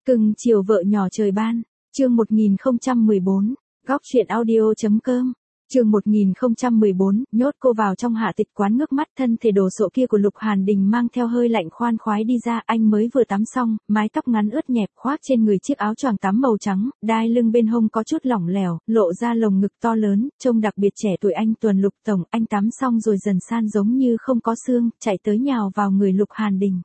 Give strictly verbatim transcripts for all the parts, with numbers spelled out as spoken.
Cưng chiều vợ nhỏ trời ban, chương một nghìn không trăm mười bốn, góc truyện audio.com, chương một nghìn không trăm mười bốn, nhốt cô vào trong Hạ Tịch quán, ngước mắt thân thể đồ sộ kia của Lục Hàn Đình mang theo hơi lạnh khoan khoái đi ra. Anh mới vừa tắm xong, mái tóc ngắn ướt nhẹp khoác trên người chiếc áo choàng tắm màu trắng, đai lưng bên hông có chút lỏng lẻo, lộ ra lồng ngực to lớn, trông đặc biệt trẻ tuổi. Anh tuần Lục tổng, anh tắm xong rồi dần san giống như không có xương, chạy tới nhào vào người Lục Hàn Đình.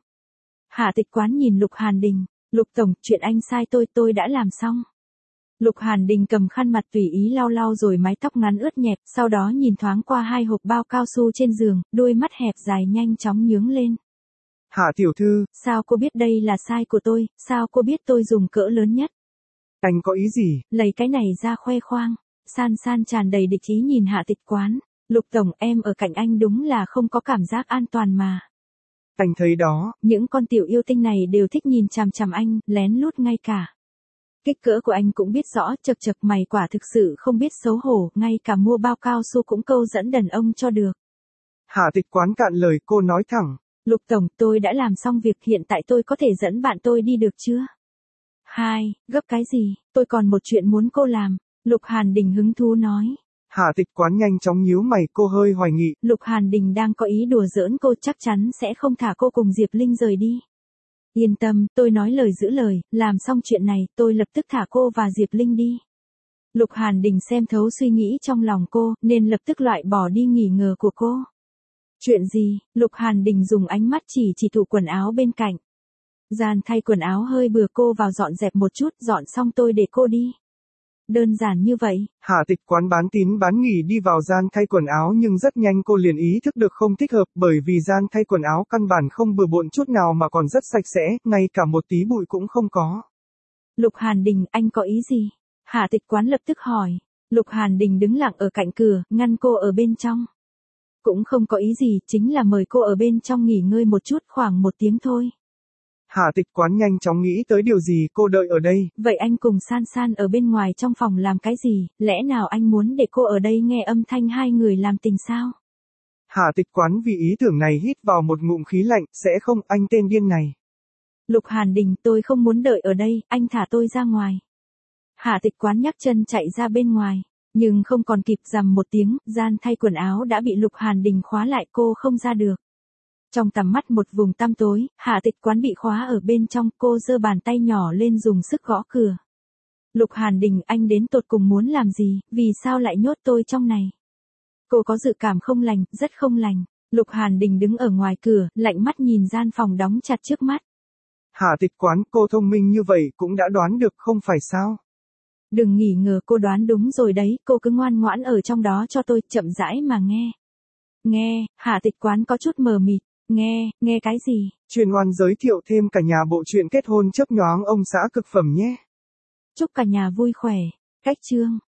Hạ Tịch quán nhìn Lục Hàn Đình, Lục tổng, chuyện anh sai tôi, tôi đã làm xong. Lục Hàn Đình cầm khăn mặt tùy ý lau lau rồi mái tóc ngắn ướt nhẹp, sau đó nhìn thoáng qua hai hộp bao cao su trên giường, đôi mắt hẹp dài nhanh chóng nhướng lên. Hạ tiểu thư, sao cô biết đây là sai của tôi, sao cô biết tôi dùng cỡ lớn nhất? Anh có ý gì? Lấy cái này ra khoe khoang. San San tràn đầy địch ý nhìn Hạ Tịch quán. Lục tổng, em ở cạnh anh đúng là không có cảm giác an toàn mà. Anh thấy đó, những con tiểu yêu tinh này đều thích nhìn chằm chằm anh, lén lút ngay cả. Kích cỡ của anh cũng biết rõ, chật chật mày quả thực sự không biết xấu hổ, ngay cả mua bao cao su cũng câu dẫn đàn ông cho được. Hạ Tịch quán cạn lời, cô nói thẳng. Lục tổng, tôi đã làm xong việc, hiện tại tôi có thể dẫn bạn tôi đi được chưa? Hai, gấp cái gì, tôi còn một chuyện muốn cô làm. Lục Hàn Đình hứng thú nói. Hạ Tịch quán nhanh chóng nhíu mày, cô hơi hoài nghị. Lục Hàn Đình đang có ý đùa giỡn cô, chắc chắn sẽ không thả cô cùng Diệp Linh rời đi. Yên tâm, tôi nói lời giữ lời, làm xong chuyện này, tôi lập tức thả cô và Diệp Linh đi. Lục Hàn Đình xem thấu suy nghĩ trong lòng cô, nên lập tức loại bỏ đi nghi ngờ của cô. Chuyện gì? Lục Hàn Đình dùng ánh mắt chỉ chỉ tủ quần áo bên cạnh. Gian thay quần áo hơi bừa, cô vào dọn dẹp một chút, dọn xong tôi để cô đi. Đơn giản như vậy. Hạ Tịch quán bán tín bán nghi đi vào gian thay quần áo, nhưng rất nhanh cô liền ý thức được không thích hợp, bởi vì gian thay quần áo căn bản không bừa bộn chút nào mà còn rất sạch sẽ, ngay cả một tí bụi cũng không có. Lục Hàn Đình, anh có ý gì? Hạ Tịch quán lập tức hỏi. Lục Hàn Đình đứng lặng ở cạnh cửa, ngăn cô ở bên trong. Cũng không có ý gì, chính là mời cô ở bên trong nghỉ ngơi một chút, khoảng một tiếng thôi. Hạ Tịch quán nhanh chóng nghĩ tới điều gì, cô đợi ở đây. Vậy anh cùng San San ở bên ngoài trong phòng làm cái gì, lẽ nào anh muốn để cô ở đây nghe âm thanh hai người làm tình sao? Hạ Tịch quán vì ý tưởng này hít vào một ngụm khí lạnh, sẽ không, anh tên điên này. Lục Hàn Đình, tôi không muốn đợi ở đây, anh thả tôi ra ngoài. Hạ Tịch quán nhấc chân chạy ra bên ngoài, nhưng không còn kịp rầm một tiếng, gian thay quần áo đã bị Lục Hàn Đình khóa lại, cô không ra được. Trong tầm mắt một vùng tăm tối, Hạ Tịch quán bị khóa ở bên trong, cô giơ bàn tay nhỏ lên dùng sức gõ cửa. Lục Hàn Đình, anh đến tột cùng muốn làm gì, vì sao lại nhốt tôi trong này? Cô có dự cảm không lành, rất không lành. Lục Hàn Đình đứng ở ngoài cửa, lạnh mắt nhìn gian phòng đóng chặt trước mắt. Hạ Tịch quán, cô thông minh như vậy cũng đã đoán được không phải sao? Đừng nghỉ ngờ, cô đoán đúng rồi đấy, cô cứ ngoan ngoãn ở trong đó cho tôi, chậm rãi mà nghe. Nghe, Hạ Tịch quán có chút mờ mịt. Nghe, nghe cái gì? Truyền oan giới thiệu thêm cả nhà bộ truyện kết hôn chớp nhoáng ông xã cực phẩm nhé. Chúc cả nhà vui khỏe. Cách chương.